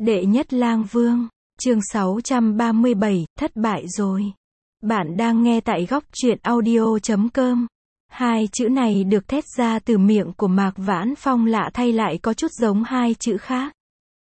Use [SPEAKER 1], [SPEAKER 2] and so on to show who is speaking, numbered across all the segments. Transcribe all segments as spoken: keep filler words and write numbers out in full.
[SPEAKER 1] Đệ nhất lang vương, chương sáu trăm ba mươi bảy, thất bại rồi. Bạn đang nghe tại góc truyện audio chấm com. Hai chữ này được thét ra từ miệng của Mạc Vãn Phong lạ thay lại có chút giống hai chữ khác.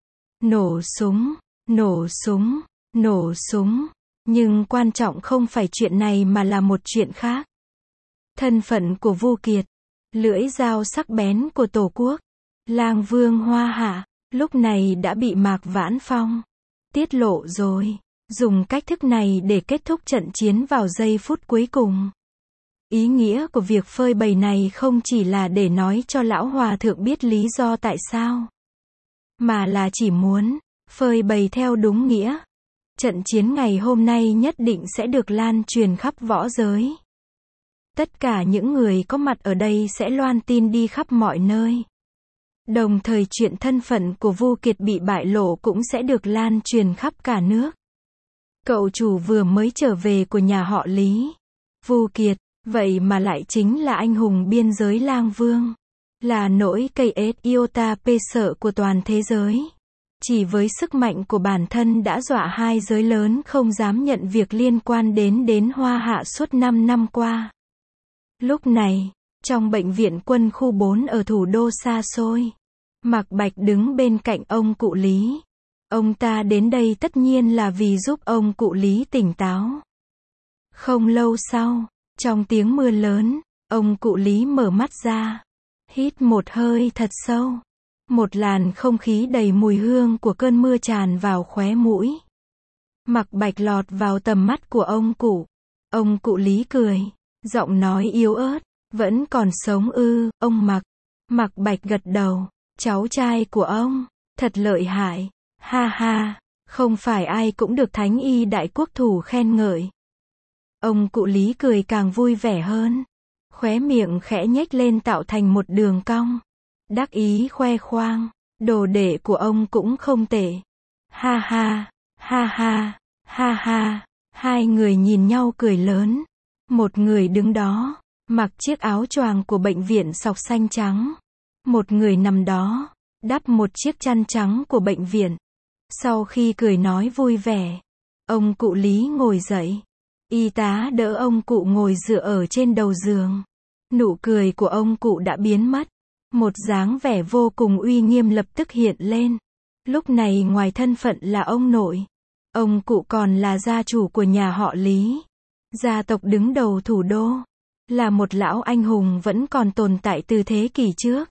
[SPEAKER 1] Nổ súng, nổ súng, nổ súng. Nhưng quan trọng không phải chuyện này mà là một chuyện khác. Thân phận của Vu Kiệt, lưỡi dao sắc bén của Tổ quốc, lang vương Hoa Hạ, lúc này đã bị Mạc Vãn Phong tiết lộ rồi, dùng cách thức này để kết thúc trận chiến vào giây phút cuối cùng. Ý nghĩa của việc phơi bày này không chỉ là để nói cho lão hòa thượng biết lý do tại sao, mà là chỉ muốn phơi bày theo đúng nghĩa. Trận chiến ngày hôm nay nhất định sẽ được lan truyền khắp võ giới. Tất cả những người có mặt ở đây sẽ loan tin đi khắp mọi nơi. Đồng thời chuyện thân phận của Vu Kiệt bị bại lộ cũng sẽ được lan truyền khắp cả nước. Cậu chủ vừa mới trở về của nhà họ Lý. Vu Kiệt, vậy mà lại chính là anh hùng biên giới lang vương. Là nỗi cây ết iota pê sợ của toàn thế giới. Chỉ với sức mạnh của bản thân đã dọa hai giới lớn không dám nhận việc liên quan đến đến Hoa Hạ suốt năm năm qua. Lúc này, trong bệnh viện quân khu bốn ở thủ đô xa xôi, Mạc Bạch đứng bên cạnh ông cụ Lý. Ông ta đến đây tất nhiên là vì giúp ông cụ Lý tỉnh táo. Không lâu sau, trong tiếng mưa lớn, ông cụ Lý mở mắt ra, hít một hơi thật sâu. Một làn không khí đầy mùi hương của cơn mưa tràn vào khóe mũi. Mạc Bạch lọt vào tầm mắt của ông cụ. Ông cụ Lý cười, giọng nói yếu ớt, vẫn còn sống ư, ông Mạc. Mạc Bạch gật đầu, cháu trai của ông, thật lợi hại, ha ha, không phải ai cũng được Thánh Y Đại Quốc Thủ khen ngợi. Ông cụ Lý cười càng vui vẻ hơn, khóe miệng khẽ nhếch lên tạo thành một đường cong. Đắc ý khoe khoang, đồ đệ của ông cũng không tệ. Ha ha, ha ha, ha ha, hai người nhìn nhau cười lớn. Một người đứng đó, mặc chiếc áo choàng của bệnh viện sọc xanh trắng. Một người nằm đó, đắp một chiếc chăn trắng của bệnh viện. Sau khi cười nói vui vẻ, ông cụ Lý ngồi dậy. Y tá đỡ ông cụ ngồi dựa ở trên đầu giường. Nụ cười của ông cụ đã biến mất. Một dáng vẻ vô cùng uy nghiêm lập tức hiện lên. Lúc này ngoài thân phận là ông nội, ông cụ còn là gia chủ của nhà họ Lý. Gia tộc đứng đầu thủ đô. Là một lão anh hùng vẫn còn tồn tại từ thế kỷ trước.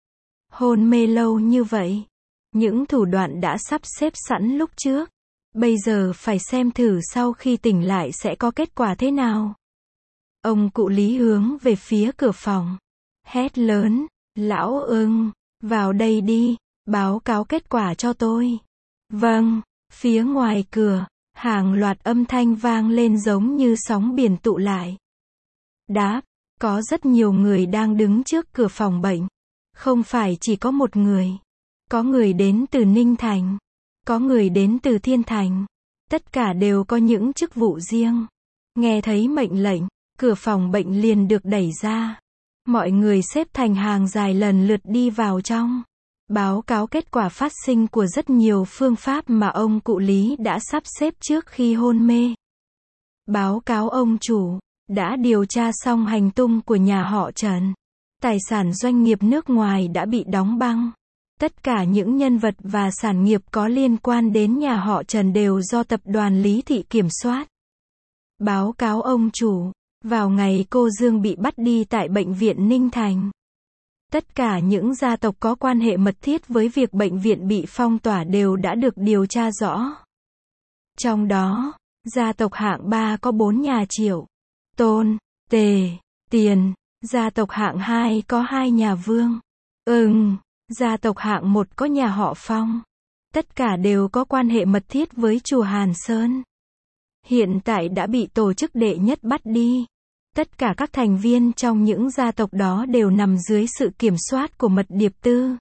[SPEAKER 1] Hôn mê lâu như vậy. Những thủ đoạn đã sắp xếp sẵn lúc trước. Bây giờ phải xem thử sau khi tỉnh lại sẽ có kết quả thế nào. Ông cụ Lý hướng về phía cửa phòng. Hét lớn. Lão ưng, vào đây đi, báo cáo kết quả cho tôi. Vâng, phía ngoài cửa, hàng loạt âm thanh vang lên giống như sóng biển tụ lại. Đáp, có rất nhiều người đang đứng trước cửa phòng bệnh. Không phải chỉ có một người. Có người đến từ Ninh Thành. Có người đến từ Thiên Thành. Tất cả đều có những chức vụ riêng. Nghe thấy mệnh lệnh, cửa phòng bệnh liền được đẩy ra. Mọi người xếp thành hàng dài lần lượt đi vào trong. Báo cáo kết quả phát sinh của rất nhiều phương pháp mà ông cụ Lý đã sắp xếp trước khi hôn mê. Báo cáo ông chủ, đã điều tra xong hành tung của nhà họ Trần. Tài sản doanh nghiệp nước ngoài đã bị đóng băng. Tất cả những nhân vật và sản nghiệp có liên quan đến nhà họ Trần đều do tập đoàn Lý Thị kiểm soát. Báo cáo ông chủ. Vào ngày cô Dương bị bắt đi tại bệnh viện Ninh Thành, tất cả những gia tộc có quan hệ mật thiết với việc bệnh viện bị phong tỏa đều đã được điều tra rõ. Trong đó, gia tộc hạng ba có bốn nhà Triệu, Tôn, Tề, Tiền, gia tộc hạng hai có hai nhà Vương, Ưng, gia tộc hạng một có nhà họ Phong. Tất cả đều có quan hệ mật thiết với chùa Hàn Sơn. Hiện tại đã bị tổ chức đệ nhất bắt đi. Tất cả các thành viên trong những gia tộc đó đều nằm dưới sự kiểm soát của mật điệp tư.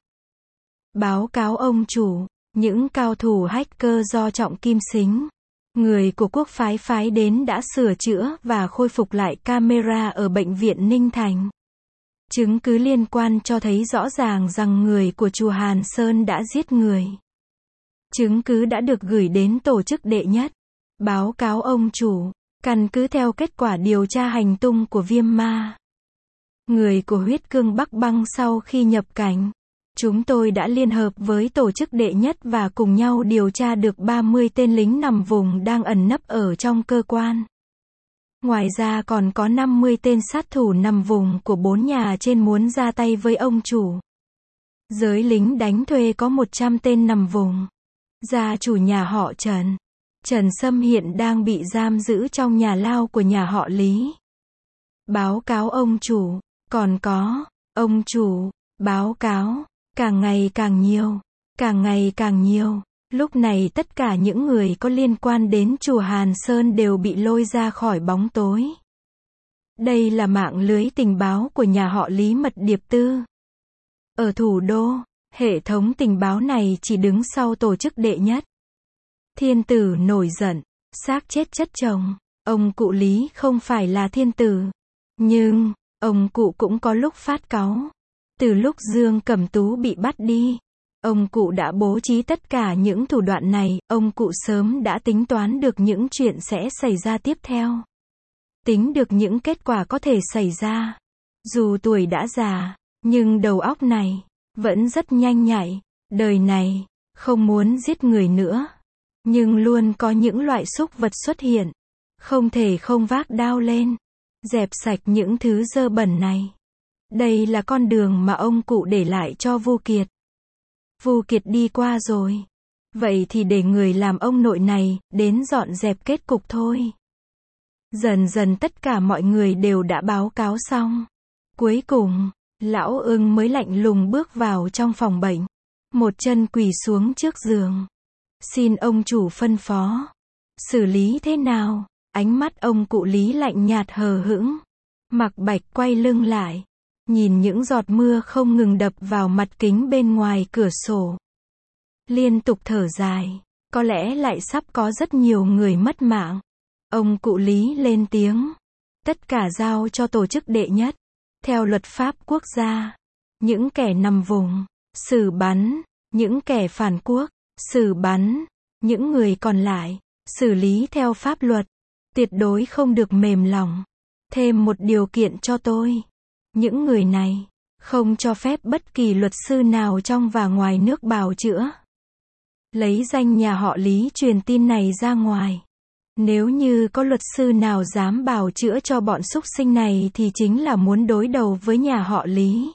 [SPEAKER 1] Báo cáo ông chủ, những cao thủ hacker do Trọng Kim Sính, người của quốc phái phái đến đã sửa chữa và khôi phục lại camera ở bệnh viện Ninh Thành. Chứng cứ liên quan cho thấy rõ ràng rằng người của chùa Hàn Sơn đã giết người. Chứng cứ đã được gửi đến tổ chức đệ nhất. Báo cáo ông chủ, căn cứ theo kết quả điều tra hành tung của Viêm Ma, người của huyết cương Bắc Băng sau khi nhập cảnh, chúng tôi đã liên hợp với tổ chức đệ nhất và cùng nhau điều tra được ba mươi tên lính nằm vùng đang ẩn nấp ở trong cơ quan. Ngoài ra còn có năm mươi tên sát thủ nằm vùng của bốn nhà trên muốn ra tay với ông chủ. Giới lính đánh thuê có một trăm tên nằm vùng. Gia chủ nhà họ Trần, Trần Sâm hiện đang bị giam giữ trong nhà lao của nhà họ Lý. Báo cáo ông chủ, còn có, ông chủ, báo cáo, càng ngày càng nhiều, càng ngày càng nhiều. Lúc này tất cả những người có liên quan đến chùa Hàn Sơn đều bị lôi ra khỏi bóng tối. Đây là mạng lưới tình báo của nhà họ Lý Mật Điệp Tư. Ở thủ đô, hệ thống tình báo này chỉ đứng sau tổ chức đệ nhất. Thiên tử nổi giận, xác chết chất chồng. Ông cụ Lý không phải là thiên tử. Nhưng, ông cụ cũng có lúc phát cáu. Từ lúc Dương Cẩm Tú bị bắt đi, ông cụ đã bố trí tất cả những thủ đoạn này, ông cụ sớm đã tính toán được những chuyện sẽ xảy ra tiếp theo. Tính được những kết quả có thể xảy ra. Dù tuổi đã già, nhưng đầu óc này vẫn rất nhanh nhạy. Đời này không muốn giết người nữa, nhưng luôn có những loại súc vật xuất hiện, không thể không vác đao lên, dẹp sạch những thứ dơ bẩn này. Đây là con đường mà ông cụ để lại cho Vu Kiệt. Vu Kiệt đi qua rồi, vậy thì để người làm ông nội này đến dọn dẹp kết cục thôi. Dần dần tất cả mọi người đều đã báo cáo xong. Cuối cùng, lão Ưng mới lạnh lùng bước vào trong phòng bệnh, một chân quỳ xuống trước giường. Xin ông chủ phân phó, xử lý thế nào? Ánh mắt ông cụ Lý lạnh nhạt hờ hững. Mạc Bạch quay lưng lại, nhìn những giọt mưa không ngừng đập vào mặt kính bên ngoài cửa sổ. Liên tục thở dài, có lẽ lại sắp có rất nhiều người mất mạng. Ông cụ Lý lên tiếng, tất cả giao cho tổ chức đệ nhất. Theo luật pháp quốc gia, những kẻ nằm vùng, xử bắn, những kẻ phản quốc, xử bắn, những người còn lại, xử lý theo pháp luật. Tuyệt đối không được mềm lòng. Thêm một điều kiện cho tôi. Những người này, không cho phép bất kỳ luật sư nào trong và ngoài nước bào chữa. Lấy danh nhà họ Lý truyền tin này ra ngoài. Nếu như có luật sư nào dám bào chữa cho bọn súc sinh này thì chính là muốn đối đầu với nhà họ Lý.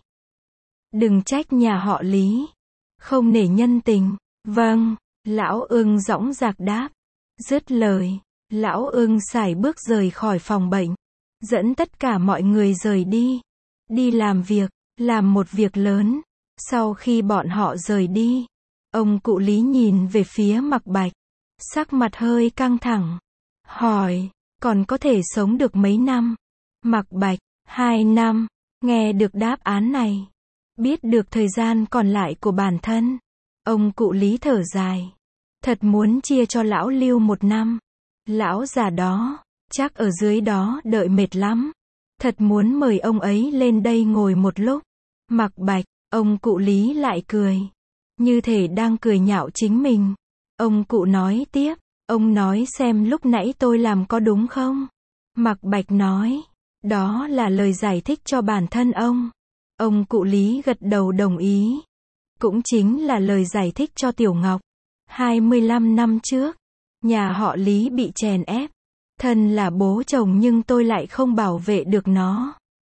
[SPEAKER 1] Đừng trách nhà họ Lý không nể nhân tình. Vâng, lão Ưng dõng dạc đáp. Dứt lời, lão Ưng sải bước rời khỏi phòng bệnh, dẫn tất cả mọi người rời đi. Đi làm việc, làm một việc lớn. Sau khi bọn họ rời đi, ông cụ Lý nhìn về phía Mạc Bạch, sắc mặt hơi căng thẳng. Hỏi, còn có thể sống được mấy năm? Mạc Bạch, hai năm. Nghe được đáp án này, biết được thời gian còn lại của bản thân, ông cụ Lý thở dài. Thật muốn chia cho lão Lưu một năm. Lão già đó, chắc ở dưới đó đợi mệt lắm. Thật muốn mời ông ấy lên đây ngồi một lúc. Mạc Bạch, ông cụ Lý lại cười. Như thể đang cười nhạo chính mình. Ông cụ nói tiếp, ông nói xem lúc nãy tôi làm có đúng không? Mạc Bạch nói, đó là lời giải thích cho bản thân ông. Ông cụ Lý gật đầu đồng ý. Cũng chính là lời giải thích cho Tiểu Ngọc. hai mươi lăm năm trước, nhà họ Lý bị chèn ép. Thân là bố chồng nhưng tôi lại không bảo vệ được nó.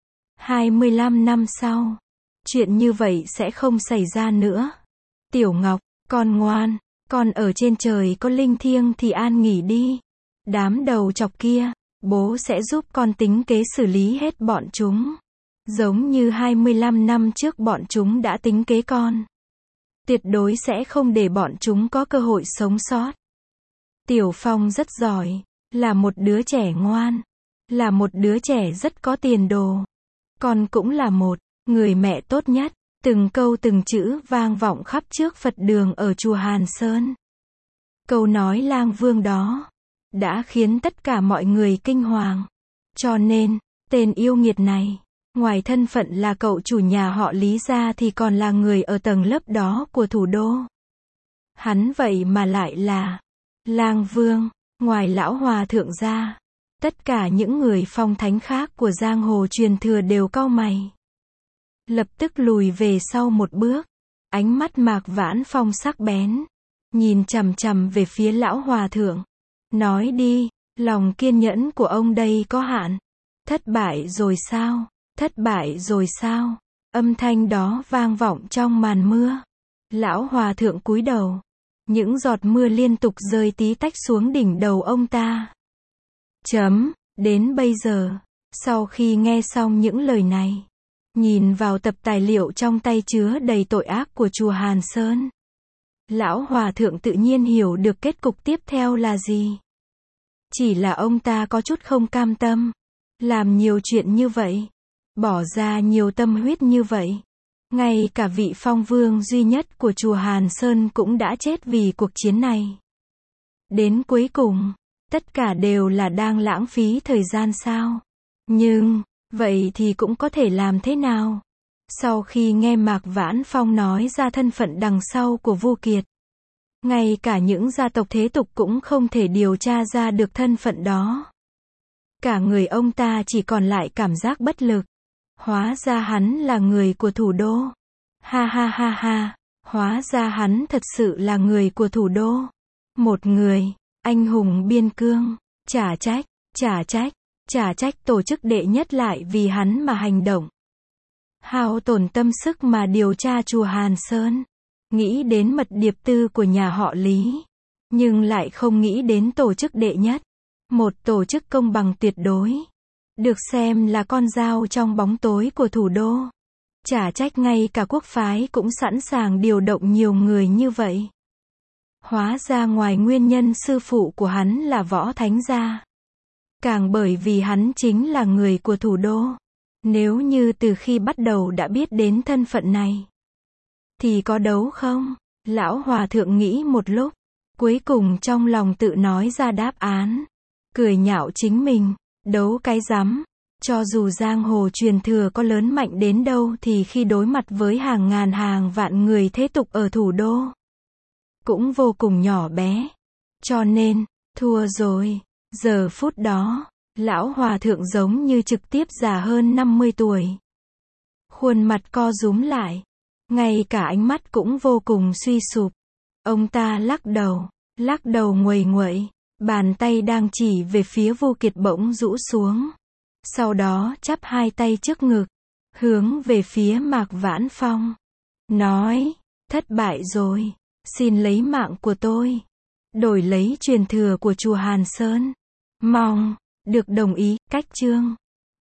[SPEAKER 1] hai mươi lăm năm sau, chuyện như vậy sẽ không xảy ra nữa. Tiểu Ngọc, con ngoan, con ở trên trời có linh thiêng thì an nghỉ đi. Đám đầu chọc kia, bố sẽ giúp con tính kế xử lý hết bọn chúng. Giống như hai mươi lăm năm trước bọn chúng đã tính kế con. Tuyệt đối sẽ không để bọn chúng có cơ hội sống sót. Tiểu Phong rất giỏi, là một đứa trẻ ngoan, là một đứa trẻ rất có tiền đồ. Con cũng là một người mẹ tốt nhất. Từng câu từng chữ vang vọng khắp trước Phật đường ở chùa Hàn Sơn. Câu nói lang vương đó đã khiến tất cả mọi người kinh hoàng. Cho nên, tên yêu nghiệt này, ngoài thân phận là cậu chủ nhà họ Lý ra thì còn là người ở tầng lớp đó của thủ đô. Hắn vậy mà lại là Lang Vương, ngoài lão hòa thượng ra, tất cả những người phong thánh khác của giang hồ truyền thừa đều cau mày. Lập tức lùi về sau một bước, ánh mắt Mạc Vãn Phong sắc bén, nhìn chằm chằm về phía lão hòa thượng. Nói đi, lòng kiên nhẫn của ông đây có hạn. Thất bại rồi sao? Thất bại rồi sao? Âm thanh đó vang vọng trong màn mưa. Lão hòa thượng cúi đầu. Những giọt mưa liên tục rơi tí tách xuống đỉnh đầu ông ta. Chấm, đến bây giờ, sau khi nghe xong những lời này, nhìn vào tập tài liệu trong tay chứa đầy tội ác của chùa Hàn Sơn, lão hòa thượng tự nhiên hiểu được kết cục tiếp theo là gì. Chỉ là ông ta có chút không cam tâm. Làm nhiều chuyện như vậy, bỏ ra nhiều tâm huyết như vậy. Ngay cả vị phong vương duy nhất của chùa Hàn Sơn cũng đã chết vì cuộc chiến này. Đến cuối cùng, tất cả đều là đang lãng phí thời gian sao? Nhưng, vậy thì cũng có thể làm thế nào? Sau khi nghe Mạc Vãn Phong nói ra thân phận đằng sau của Vu Kiệt, ngay cả những gia tộc thế tục cũng không thể điều tra ra được thân phận đó. Cả người ông ta chỉ còn lại cảm giác bất lực. Hóa ra hắn là người của thủ đô. Ha ha ha ha, hóa ra hắn thật sự là người của thủ đô. Một người, anh hùng biên cương, chả trách, chả trách, chả trách tổ chức đệ nhất lại vì hắn mà hành động. Hao tổn tâm sức mà điều tra chùa Hàn Sơn. Nghĩ đến mật điệp tư của nhà họ Lý. Nhưng lại không nghĩ đến tổ chức đệ nhất. Một tổ chức công bằng tuyệt đối. Được xem là con dao trong bóng tối của thủ đô. Chả trách ngay cả quốc phái cũng sẵn sàng điều động nhiều người như vậy. Hóa ra ngoài nguyên nhân sư phụ của hắn là Võ Thánh gia. Càng bởi vì hắn chính là người của thủ đô. Nếu như từ khi bắt đầu đã biết đến thân phận này, thì có đấu không? Lão hòa thượng nghĩ một lúc, cuối cùng trong lòng tự nói ra đáp án. Cười nhạo chính mình, đấu cái rắm. Cho dù giang hồ truyền thừa có lớn mạnh đến đâu thì khi đối mặt với hàng ngàn hàng vạn người thế tục ở thủ đô, cũng vô cùng nhỏ bé. Cho nên, thua rồi. Giờ phút đó, lão hòa thượng giống như trực tiếp già hơn năm mươi tuổi. Khuôn mặt co rúm lại. Ngay cả ánh mắt cũng vô cùng suy sụp. Ông ta lắc đầu, lắc đầu nguầy nguậy. Bàn tay đang chỉ về phía Vu Kiệt bỗng rũ xuống. Sau đó chắp hai tay trước ngực, hướng về phía Mạc Vãn Phong. Nói, thất bại rồi, xin lấy mạng của tôi. Đổi lấy truyền thừa của chùa Hàn Sơn. Mong, được đồng ý, cách chương.